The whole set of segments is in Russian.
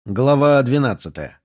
Глава 12.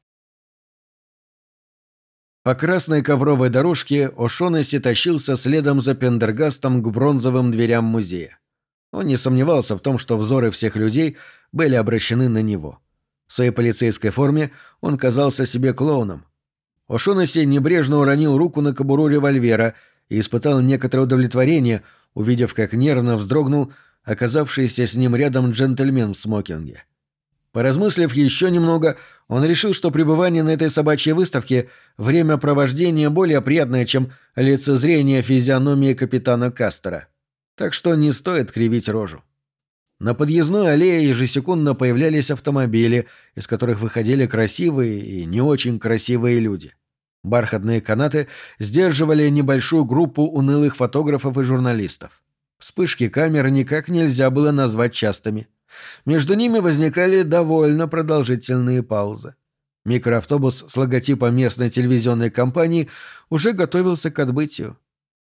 По красной ковровой дорожке О'Шоннесси тащился следом за Пендергастом к бронзовым дверям музея. Он не сомневался в том, что взоры всех людей были обращены на него. В своей полицейской форме он казался себе клоуном. О'Шоннесси небрежно уронил руку на кобуру револьвера и испытал некоторое удовлетворение, увидев, как нервно вздрогнул оказавшийся с ним рядом джентльмен в смокинге. Поразмыслив еще немного, он решил, что пребывание на этой собачьей выставке – времяпровождение более приятное, чем лицезрение физиономии капитана Кастера. Так что не стоит кривить рожу. На подъездной аллее ежесекундно появлялись автомобили, из которых выходили красивые и не очень красивые люди. Бархатные канаты сдерживали небольшую группу унылых фотографов и журналистов. Вспышки камер никак нельзя было назвать частыми. Между ними возникали довольно продолжительные паузы. Микроавтобус с логотипом местной телевизионной компании уже готовился к отбытию.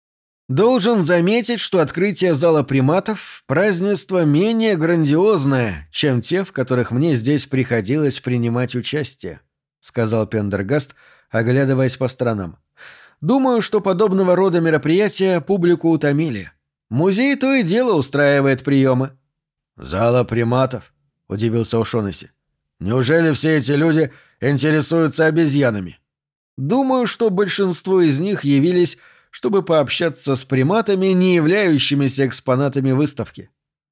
Должен заметить, что открытие зала приматов – празднество менее грандиозное, чем те, в которых мне здесь приходилось принимать участие, – сказал Пендергаст, оглядываясь по сторонам. Думаю, что подобного рода мероприятия публику утомили. Музей то и дело устраивает приемы. «Зала приматов?» – удивился О'Шоннесси. «Неужели все эти люди интересуются обезьянами?» «Думаю, что большинство из них явились, чтобы пообщаться с приматами, не являющимися экспонатами выставки».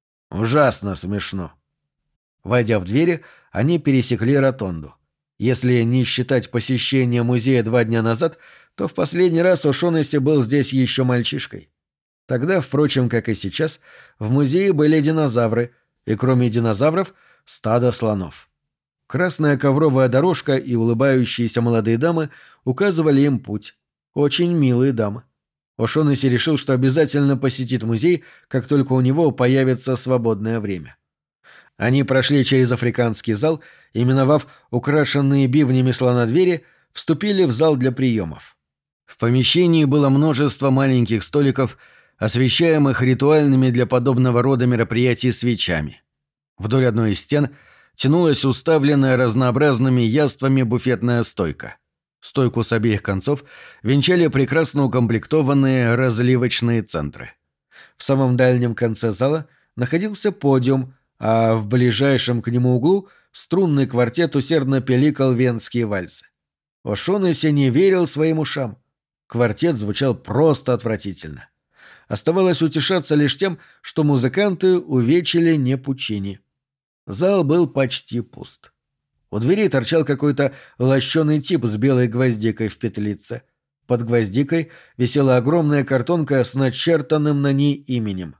«Ужасно смешно». Войдя в двери, они пересекли ротонду. Если не считать посещения музея 2 дня назад, то в последний раз О'Шоннесси был здесь еще мальчишкой. Тогда, впрочем, как и сейчас, в музее были динозавры, и кроме динозавров – стадо слонов. Красная ковровая дорожка и улыбающиеся молодые дамы указывали им путь. Очень милые дамы. О'Шоннесси решил, что обязательно посетит музей, как только у него появится свободное время. Они прошли через африканский зал и, миновав украшенные бивнями слонодвери, вступили в зал для приемов. В помещении было множество маленьких столиков, освещаемых ритуальными для подобного рода мероприятий свечами. Вдоль одной из стен тянулась уставленная разнообразными яствами буфетная стойка. Стойку с обеих концов венчали прекрасно укомплектованные разливочные центры. В самом дальнем конце зала находился подиум, а в ближайшем к нему углу струнный квартет усердно пиликал венские вальсы. О'Шоннесси не верил своим ушам. Квартет звучал просто отвратительно. Оставалось утешаться лишь тем, что музыканты увечили не Пучини. Зал был почти пуст. У двери торчал какой-то лощеный тип с белой гвоздикой в петлице. Под гвоздикой висела огромная картонка с начертанным на ней именем.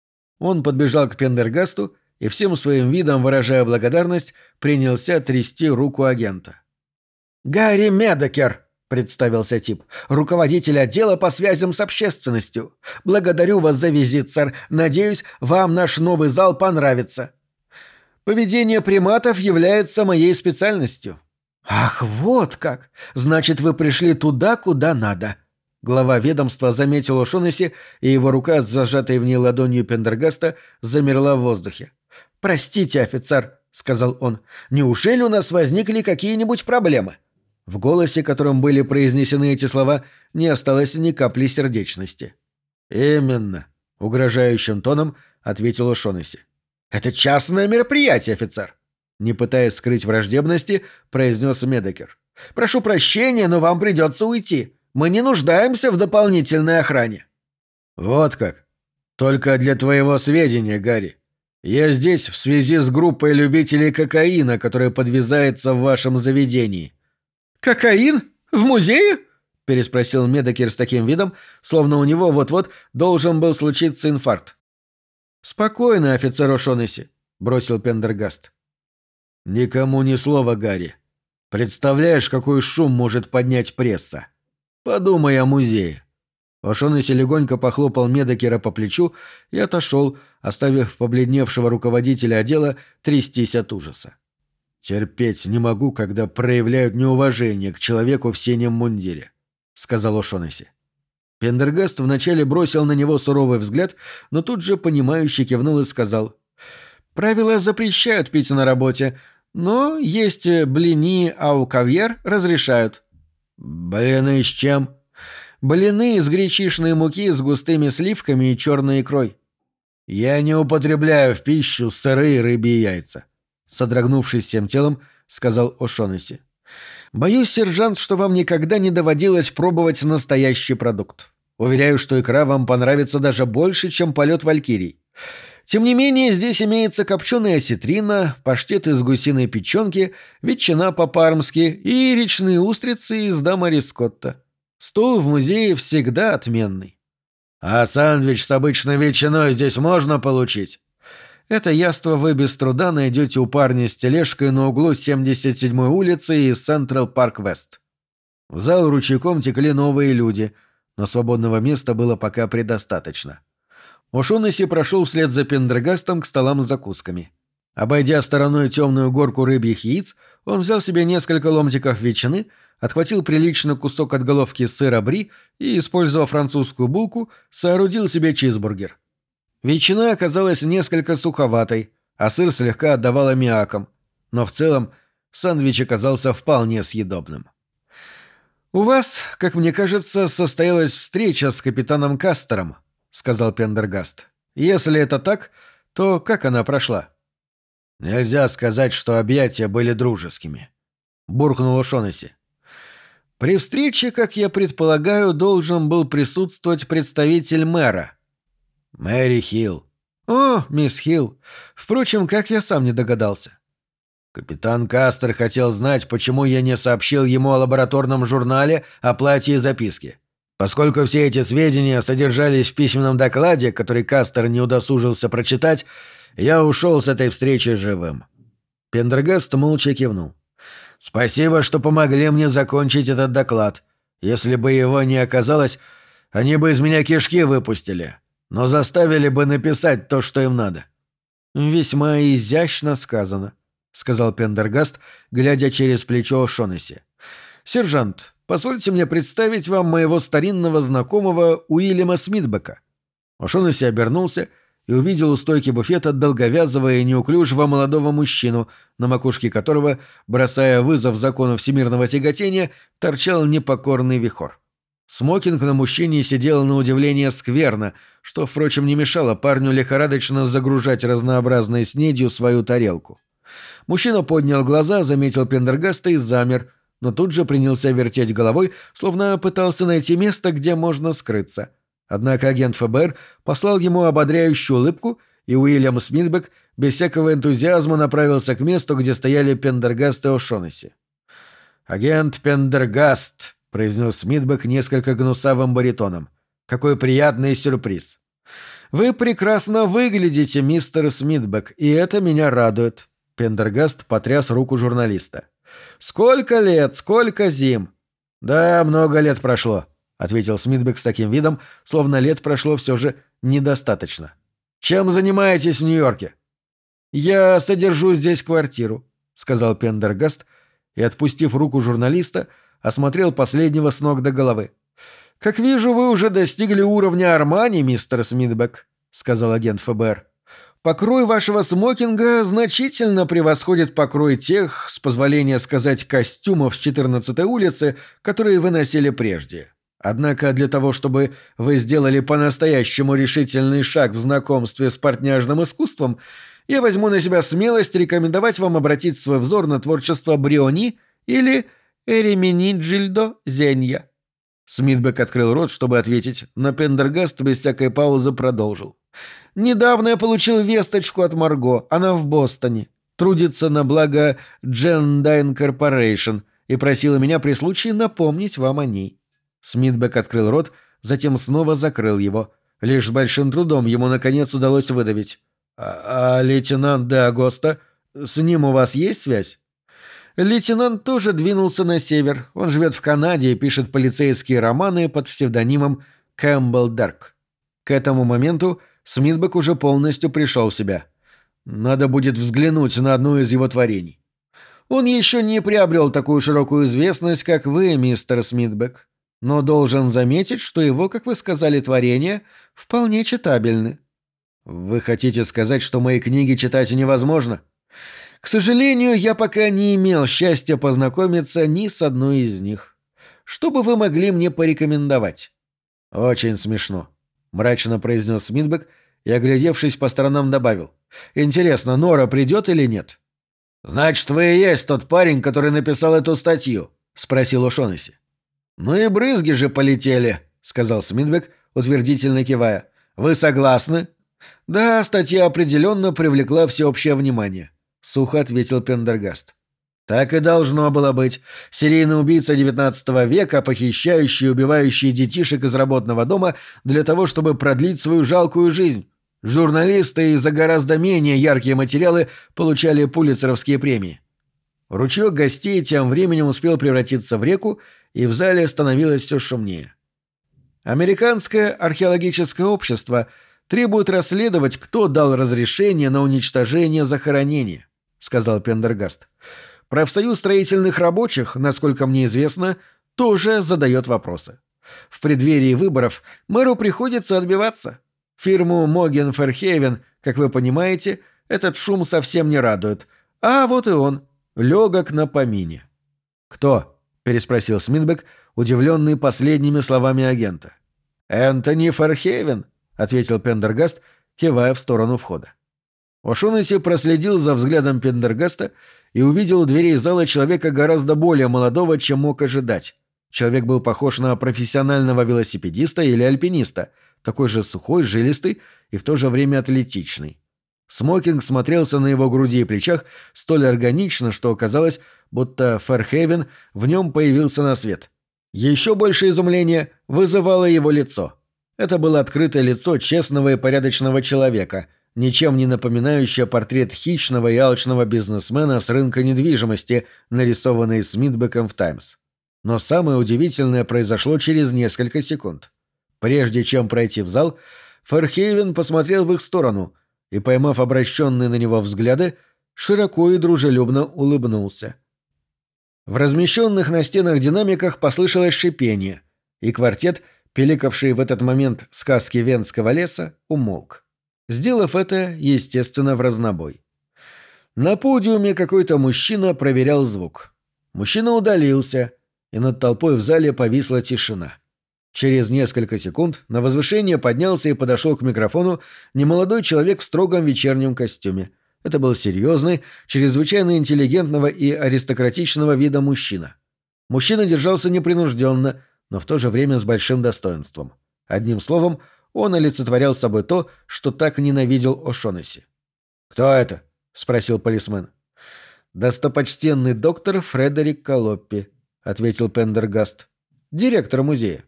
Он подбежал к Пендергасту и всем своим видом, выражая благодарность, принялся трясти руку агента. «Гарри Медекер!» — представился тип. «Руководитель отдела по связям с общественностью. Благодарю вас за визит, сэр. Надеюсь, вам наш новый зал понравится». «Поведение приматов является моей специальностью». «Ах, вот как! Значит, вы пришли туда, куда надо». Глава ведомства заметил О'Шоннесси, и его рука, с зажатой в ней ладонью Пендергаста, замерла в воздухе. «Простите, офицер», — сказал он, — «неужели у нас возникли какие-нибудь проблемы?» В голосе, которым были произнесены эти слова, не осталось ни капли сердечности. «Именно», — угрожающим тоном ответил О'Шоннесси. «Это частное мероприятие, офицер», — не пытаясь скрыть враждебности, произнес Медекер. «Прошу прощения, но вам придется уйти. Мы не нуждаемся в дополнительной охране». «Вот как. Только для твоего сведения, Гарри. Я здесь в связи с группой любителей кокаина, которая подвязается в вашем заведении». «Кокаин? В музее?» — переспросил Медекер с таким видом, словно у него вот-вот должен был случиться инфаркт. «Спокойно, офицер О'Шоннесси», — бросил Пендергаст. «Никому ни слова, Гарри. Представляешь, какой шум может поднять пресса? Подумай о музее». О'Шоннесси легонько похлопал Медекера по плечу и отошел, оставив побледневшего руководителя отдела трястись от ужаса. «Терпеть не могу, когда проявляют неуважение к человеку в синем мундире», — сказал О'Шоннесси. Пендергаст вначале бросил на него суровый взгляд, но тут же понимающе кивнул и сказал: «Правила запрещают пить на работе, Но есть блини ау кавьер разрешают». «Блины с чем?» «Блины из гречишной муки с густыми сливками и черной икрой». «Я не употребляю в пищу сырые рыбьи яйца», — содрогнувшись всем телом, сказал О'Шоннесси. «Боюсь, сержант, что вам никогда не доводилось пробовать настоящий продукт. Уверяю, что икра вам понравится даже больше, чем полет валькирий. Тем не менее, здесь имеется копченая осетрина, паштет из гусиной печенки, ветчина по-пармски и речные устрицы из дамари-скотта. Стол в музее всегда отменный». «А сэндвич с обычной ветчиной здесь можно получить?» «Это яство вы без труда найдете у парня с тележкой на углу 77-й улицы и Централ Парк Вест». В зал ручейком текли новые люди, но свободного места было пока предостаточно. О'Шоннесси прошел вслед за Пендергастом к столам с закусками. Обойдя стороной темную горку рыбьих яиц, он взял себе несколько ломтиков ветчины, отхватил приличный кусок от головки сыра бри и, используя французскую булку, соорудил себе чизбургер. Ветчина оказалась несколько суховатой, а сыр слегка отдавал аммиаком, но в целом сэндвич оказался вполне съедобным. «У вас, как мне кажется, состоялась встреча с капитаном Кастером», — сказал Пендергаст. «Если это так, то как она прошла?» «Нельзя сказать, что объятия были дружескими», — буркнул О'Шоннесси. «При встрече, как я предполагаю, должен был присутствовать представитель мэра». «Мэри Хилл». «О, мисс Хилл. Впрочем, как я сам не догадался». «Капитан Кастер хотел знать, почему я не сообщил ему о лабораторном журнале, о платье и записке. Поскольку все эти сведения содержались в письменном докладе, который Кастер не удосужился прочитать, я ушел с этой встречи живым». Пендергаст молча кивнул. «Спасибо, что помогли мне закончить этот доклад. Если бы его не оказалось, они бы из меня кишки выпустили, но заставили бы написать то, что им надо». «Весьма изящно сказано», — сказал Пендергаст, глядя через плечо О'Шоннесси. «Сержант, позвольте мне представить вам моего старинного знакомого Уильяма Смитбека». О'Шоннесси обернулся и увидел у стойки буфета долговязого и неуклюжего молодого мужчину, на макушке которого, бросая вызов закону всемирного тяготения, торчал непокорный вихор. Смокинг на мужчине сидел на удивление скверно, что, впрочем, не мешало парню лихорадочно загружать разнообразной снедью свою тарелку. Мужчина поднял глаза, заметил Пендергаста и замер, но тут же принялся вертеть головой, словно пытался найти место, где можно скрыться. Однако агент ФБР послал ему ободряющую улыбку, и Уильям Смитбек без всякого энтузиазма направился к месту, где стояли Пендергаст и О'Шоннесси. «Агент Пендергаст», — произнес Смитбек несколько гнусавым баритоном. «Какой приятный сюрприз!» «Вы прекрасно выглядите, мистер Смитбек, и это меня радует». Пендергаст потряс руку журналиста. «Сколько лет, сколько зим!» «Да, много лет прошло», — ответил Смитбек с таким видом, словно лет прошло все же недостаточно. «Чем занимаетесь в Нью-Йорке?» «Я содержу здесь квартиру», — сказал Пендергаст и, отпустив руку журналиста, осмотрел последнего с ног до головы. «Как вижу, вы уже достигли уровня Армани, мистер Смитбек», — сказал агент ФБР. «Покрой вашего смокинга значительно превосходит покрой тех, с позволения сказать, костюмов с 14-й улицы, которые вы носили прежде. Однако для того, чтобы вы сделали по-настоящему решительный шаг в знакомстве с портняжным искусством, я возьму на себя смелость рекомендовать вам обратить свой взор на творчество Бриони или Эреминиджильдо Зенья». Смитбек открыл рот, чтобы ответить, но Пендергаст без всякой паузы продолжил. «Недавно я получил весточку от Марго, она в Бостоне, трудится на благо Джендайн Корпорейшн и просила меня при случае напомнить вам о ней». Смитбек открыл рот, затем снова закрыл его. Лишь с большим трудом ему наконец удалось выдавить. «А лейтенант де Агоста? С ним у вас есть связь?» «Лейтенант тоже двинулся на север. Он живет в Канаде и пишет полицейские романы под псевдонимом Кэмпбелл Дерк». К этому моменту Смитбек уже полностью пришел в себя. Надо будет взглянуть на одно из его творений. Он еще не приобрел такую широкую известность, как вы, мистер Смитбек. Но должен заметить, что его, как вы сказали, творения вполне читабельны. Вы хотите сказать, что мои книги читать невозможно? К сожалению, я пока не имел счастья познакомиться ни с одной из них. Что бы вы могли мне порекомендовать?» «Очень смешно», — мрачно произнес Смитбек и, оглядевшись по сторонам, добавил. «Интересно, Нора придет или нет?» «Значит, вы и есть тот парень, который написал эту статью?» — спросил О'Шоннесси. «Ну и брызги же полетели», — сказал Смитбек, утвердительно кивая. «Вы согласны?» «Да, статья определенно привлекла всеобщее внимание», — сухо ответил Пендергаст. «Так и должно было быть. Серийный убийца XIX века, похищающий и убивающий детишек из работного дома для того, чтобы продлить свою жалкую жизнь. Журналисты и за гораздо менее яркие материалы получали пулитцеровские премии». Ручеек гостей тем временем успел превратиться в реку, и в зале становилось все шумнее. Американское археологическое общество требует расследовать, кто дал разрешение на уничтожение захоронения, — сказал Пендергаст. Профсоюз строительных рабочих, насколько мне известно, тоже задает вопросы. В преддверии выборов мэру приходится отбиваться. Фирму Моген Ферхейвен, как вы понимаете, этот шум совсем не радует. А вот и он, легок на помине. «Кто?» — переспросил Смитбек, удивленный последними словами агента. «Энтони Ферхейвен», — ответил Пендергаст, кивая в сторону входа. О'Шоннесси проследил за взглядом Пендергаста и увидел у дверей зала человека гораздо более молодого, чем мог ожидать. Человек был похож на профессионального велосипедиста или альпиниста, такой же сухой, жилистый и в то же время атлетичный. Смокинг смотрелся на его груди и плечах столь органично, что казалось, будто Ферхейвен в нем появился на свет. Еще больше изумления вызывало его лицо. Это было открытое лицо честного и порядочного человека, ничем не напоминающее портрет хищного и алчного бизнесмена с рынка недвижимости, нарисованный Смитбеком в «Таймс». Но самое удивительное произошло через несколько секунд. Прежде чем пройти в зал, Ферхейвен посмотрел в их сторону и, поймав обращенные на него взгляды, широко и дружелюбно улыбнулся. В размещенных на стенах динамиках послышалось шипение, и квартет, пиликавший в этот момент сказки Венского леса, умолк, сделав это, естественно, в разнобой. На подиуме какой-то мужчина проверял звук. Мужчина удалился, и над толпой в зале повисла тишина. Через несколько секунд на возвышение поднялся и подошел к микрофону немолодой человек в строгом вечернем костюме. Это был серьезный, чрезвычайно интеллигентного и аристократичного вида мужчина. Мужчина держался непринужденно, но в то же время с большим достоинством. Одним словом, он олицетворял собой то, что так ненавидел О'Шоннесси. «Кто это?» — спросил полисмен. «Достопочтенный доктор Фредерик Колоппи», — ответил Пендергаст. «Директор музея».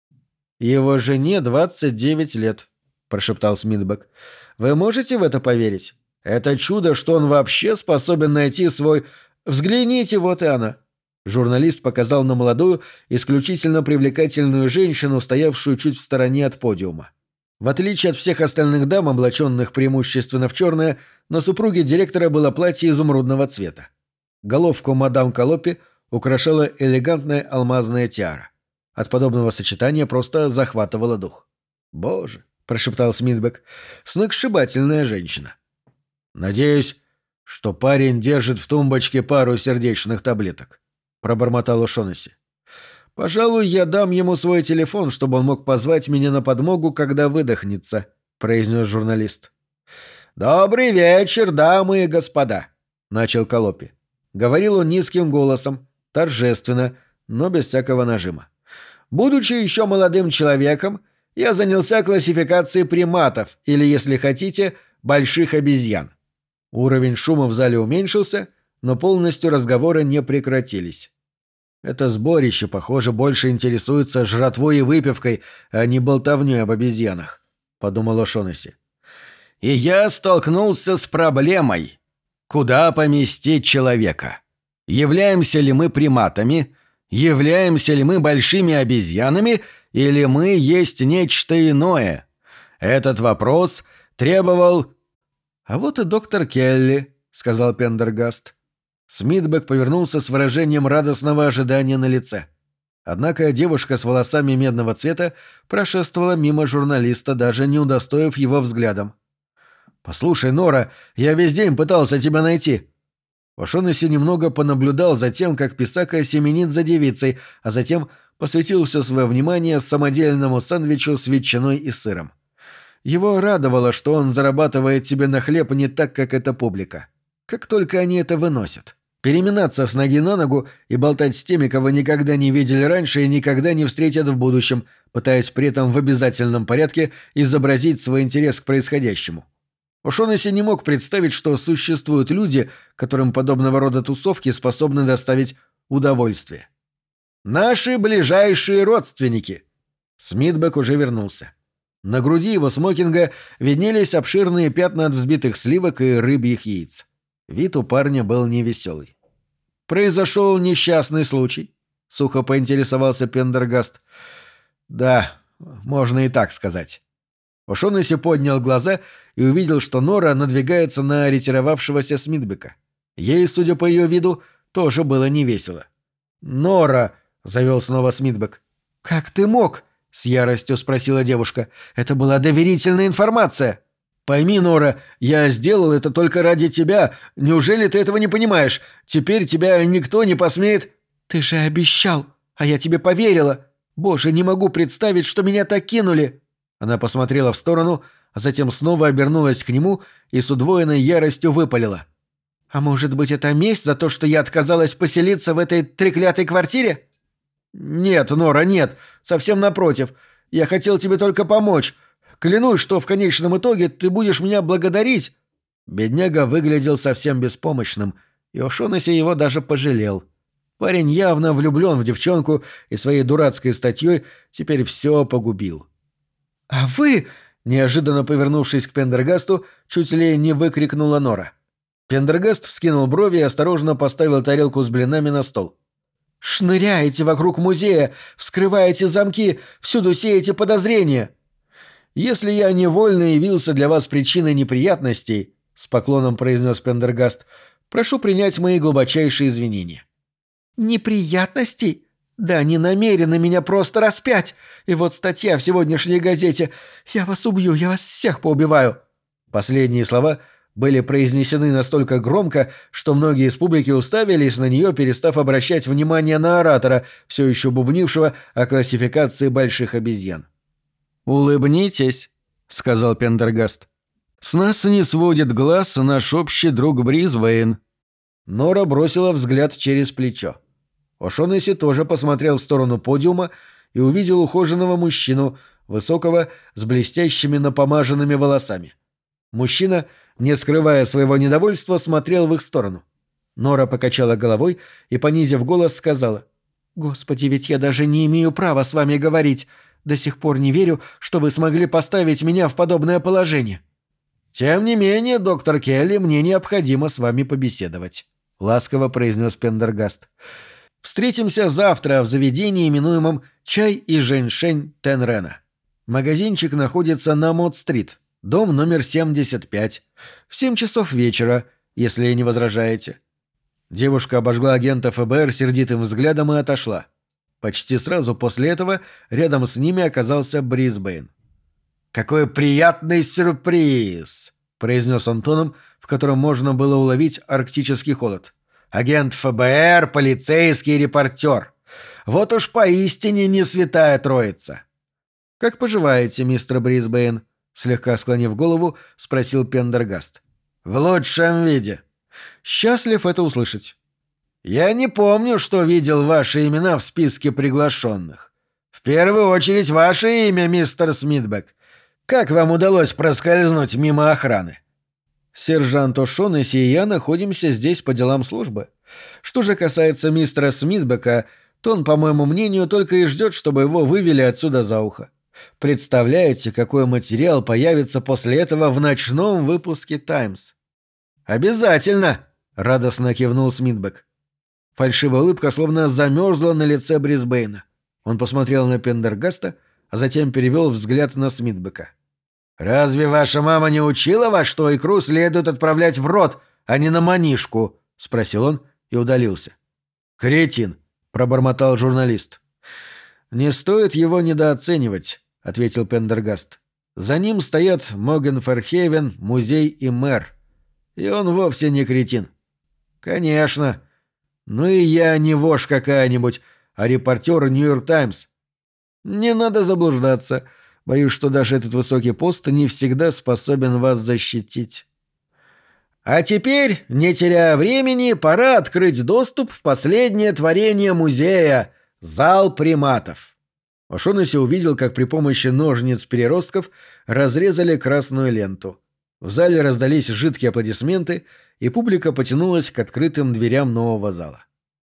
«Его жене 29 лет», — прошептал Смитбек. «Вы можете в это поверить? Это чудо, что он вообще способен найти свой... Взгляните, вот и она». Журналист показал на молодую, исключительно привлекательную женщину, стоявшую чуть в стороне от подиума. В отличие от всех остальных дам, облаченных преимущественно в черное, на супруге директора было платье изумрудного цвета. Головку мадам Колоппи украшала элегантная алмазная тиара. От подобного сочетания просто захватывало дух. «Боже», — прошептал Смитбек, — «сногсшибательная женщина». «Надеюсь, что парень держит в тумбочке пару сердечных таблеток», — пробормотал О'Шоннесси. «Пожалуй, я дам ему свой телефон, чтобы он мог позвать меня на подмогу, когда выдохнется», — произнес журналист. «Добрый вечер, дамы и господа», — начал Колоппи. Говорил он низким голосом, торжественно, но без всякого нажима. «Будучи еще молодым человеком, я занялся классификацией приматов, или, если хотите, больших обезьян». Уровень шума в зале уменьшился, но полностью разговоры не прекратились. «Это сборище, похоже, больше интересуется жратвой и выпивкой, а не болтовнёй об обезьянах», — подумал О'Шоннесси. «И я столкнулся с проблемой. Куда поместить человека? Являемся ли мы приматами? Являемся ли мы большими обезьянами? Или мы есть нечто иное? Этот вопрос требовал...» «А вот и доктор Келли», — сказал Пендергаст. Смитбек повернулся с выражением радостного ожидания на лице. Однако девушка с волосами медного цвета прошествовала мимо журналиста, даже не удостоив его взглядом. «Послушай, Нора, я весь день пытался тебя найти». Ошонеси немного понаблюдал за тем, как Писака семенит за девицей, а затем посвятил все свое внимание самодельному сэндвичу с ветчиной и сыром. Его радовало, что он зарабатывает себе на хлеб не так, как эта публика. Как только они это выносят. Переминаться с ноги на ногу и болтать с теми, кого никогда не видели раньше и никогда не встретят в будущем, пытаясь при этом в обязательном порядке изобразить свой интерес к происходящему. Ошонеси не мог представить, что существуют люди, которым подобного рода тусовки способны доставить удовольствие. «Наши ближайшие родственники!» Смитбек уже вернулся. На груди его смокинга виднелись обширные пятна от взбитых сливок и рыбьих яиц. Вид у парня был невеселый. «Произошел несчастный случай?» — сухо поинтересовался Пендергаст. «Да, можно и так сказать». Ошонеси поднял глаза и увидел, что Нора надвигается на ретировавшегося Смитбека. Ей, судя по ее виду, тоже было невесело. «Нора!» — завел снова Смитбек. «Как ты мог?» — с яростью спросила девушка. «Это была доверительная информация». «Пойми, Нора, я сделал это только ради тебя. Неужели ты этого не понимаешь? Теперь тебя никто не посмеет...» «Ты же обещал, а я тебе поверила. Боже, не могу представить, что меня так кинули». Она посмотрела в сторону, а затем снова обернулась к нему и с удвоенной яростью выпалила. «А может быть, это месть за то, что я отказалась поселиться в этой треклятой квартире?» «Нет, Нора, нет. Совсем напротив. Я хотел тебе только помочь. Клянусь, что в конечном итоге ты будешь меня благодарить». Бедняга выглядел совсем беспомощным, и Ошонеси его даже пожалел. Парень явно влюблен в девчонку и своей дурацкой статьей теперь все погубил. «А вы...» — неожиданно повернувшись к Пендергасту, чуть ли не выкрикнула Нора. Пендергаст вскинул брови и осторожно поставил тарелку с блинами на стол. «Шныряете вокруг музея, вскрываете замки, всюду сеете подозрения». «Если я невольно явился для вас причиной неприятностей», — с поклоном произнес Пендергаст, — «прошу принять мои глубочайшие извинения». «Неприятностей? Да они намерены меня просто распять. И вот статья в сегодняшней газете. Я вас убью, я вас всех поубиваю». Последние слова были произнесены настолько громко, что многие из публики уставились на нее, перестав обращать внимание на оратора, все еще бубнившего о классификации больших обезьян. «Улыбнитесь», — сказал Пендергаст. «С нас не сводит глаз наш общий друг Брисбейн». Нора бросила взгляд через плечо. Ошонеси тоже посмотрел в сторону подиума и увидел ухоженного мужчину, высокого, с блестящими напомаженными волосами. Мужчина, не скрывая своего недовольства, смотрел в их сторону. Нора покачала головой и, понизив голос, сказала: «Господи, ведь я даже не имею права с вами говорить. До сих пор не верю, что вы смогли поставить меня в подобное положение». «Тем не менее, доктор Келли, мне необходимо с вами побеседовать», — ласково произнес Пендергаст. «Встретимся завтра в заведении, именуемом «Чай и женьшень Тенрена». Магазинчик находится на Мод-стрит, дом номер 75, в 7 часов вечера, если не возражаете». Девушка обожгла агента ФБР сердитым взглядом и отошла. Почти сразу после этого рядом с ними оказался Брисбейн. «Какой приятный сюрприз!» — произнес он тоном, в котором можно было уловить арктический холод. «Агент ФБР, полицейский репортер. Вот уж поистине не святая троица». «Как поживаете, мистер Брисбейн?» — слегка склонив голову, спросил Пендергаст. «В лучшем виде». «Счастлив это услышать». «Я не помню, что видел ваши имена в списке приглашенных. В первую очередь ваше имя, мистер Смитбек. Как вам удалось проскользнуть мимо охраны?» «Сержант Ошонеси и я находимся здесь по делам службы. Что же касается мистера Смитбека, то он, по моему мнению, только и ждет, чтобы его вывели отсюда за ухо. Представляете, какой материал появится после этого в ночном выпуске «Таймс»?» «Обязательно!» — радостно кивнул Смитбек. Фальшивая улыбка словно замерзла на лице Брисбейна. Он посмотрел на Пендергаста, а затем перевел взгляд на Смитбека. «Разве ваша мама не учила вас, что икру следует отправлять в рот, а не на манишку?» — спросил он и удалился. «Кретин!» — пробормотал журналист. «Не стоит его недооценивать», — ответил Пендергаст. «За ним стоят Могенферхейвен, музей и мэр. И он вовсе не кретин». «Конечно. Ну и я не вошь какая-нибудь, а репортер «Нью-Йорк Таймс». «Не надо заблуждаться. Боюсь, что даже этот высокий пост не всегда способен вас защитить». «А теперь, не теряя времени, пора открыть доступ в последнее творение музея — зал приматов». Ошонеси увидел, как при помощи ножниц-переростков разрезали красную ленту. В зале раздались жидкие аплодисменты, и публика потянулась к открытым дверям нового зала.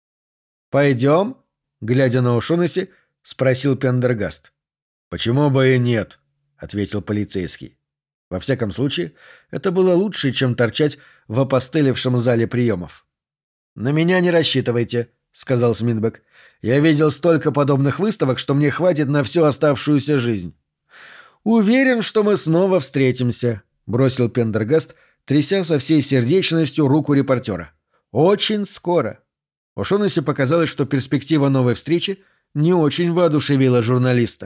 «Пойдем?» — глядя на Ошонеси, спросил Пендергаст. «Почему бы и нет?» — ответил полицейский. Во всяком случае, это было лучше, чем торчать в опостылевшем зале приемов. «На меня не рассчитывайте», — сказал Смитбек. «Я видел столько подобных выставок, что мне хватит на всю оставшуюся жизнь». «Уверен, что мы снова встретимся», — бросил Пендергаст, тряся со всей сердечностью руку репортера. «Очень скоро». Ошонеси показалось, что перспектива новой встречи не очень воодушевила журналиста.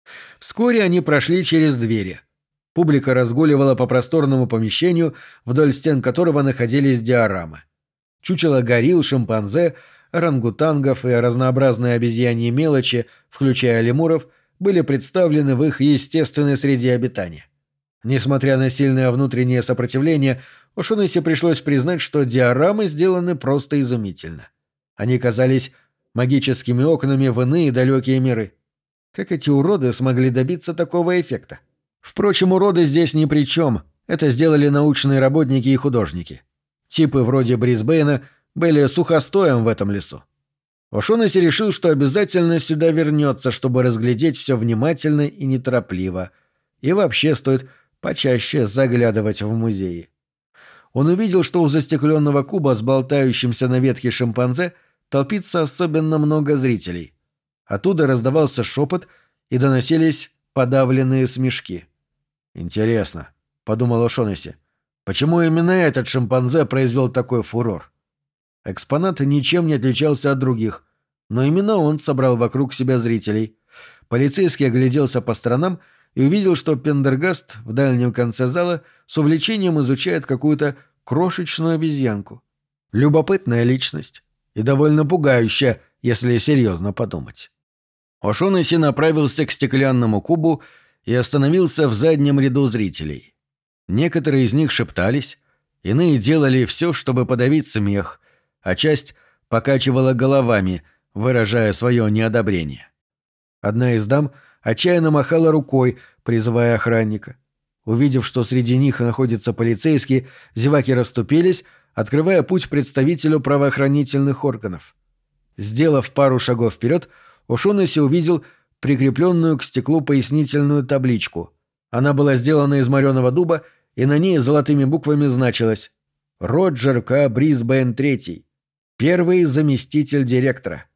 Вскоре они прошли через двери. Публика разгуливала по просторному помещению, вдоль стен которого находились диорамы. Чучело горилл, шимпанзе, орангутангов и разнообразные обезьяньи мелочи, включая лемуров, были представлены в их естественной среде обитания. Несмотря на сильное внутреннее сопротивление, Ошонеси пришлось признать, что диорамы сделаны просто изумительно. Они казались магическими окнами в иные далекие миры. Как эти уроды смогли добиться такого эффекта? Впрочем, уроды здесь ни при чем. Это сделали научные работники и художники. Типы вроде Брисбейна были сухостоем в этом лесу. Ошонеси решил, что обязательно сюда вернется, чтобы разглядеть все внимательно и неторопливо. И вообще стоит почаще заглядывать в музеи. Он увидел, что у застекленного куба с болтающимся на ветке шимпанзе толпится особенно много зрителей. Оттуда раздавался шепот и доносились подавленные смешки. «Интересно», — подумал Ошонеси, — «почему именно этот шимпанзе произвел такой фурор?» Экспонат ничем не отличался от других, но именно он собрал вокруг себя зрителей. Полицейский огляделся по сторонам и увидел, что Пендергаст в дальнем конце зала с увлечением изучает какую-то крошечную обезьянку. Любопытная личность и довольно пугающая, если серьезно подумать. Ошонеси направился к стеклянному кубу и остановился в заднем ряду зрителей. Некоторые из них шептались, иные делали все, чтобы подавить смех, а часть покачивала головами, выражая свое неодобрение. Одна из дам отчаянно махала рукой, призывая охранника. Увидев, что среди них находится полицейский, зеваки расступились, открывая путь представителю правоохранительных органов. Сделав пару шагов вперед, Ошонеси увидел прикрепленную к стеклу пояснительную табличку. Она была сделана из мореного дуба, и на ней золотыми буквами значилось «Роджер К. Брисбейн III, первый заместитель директора».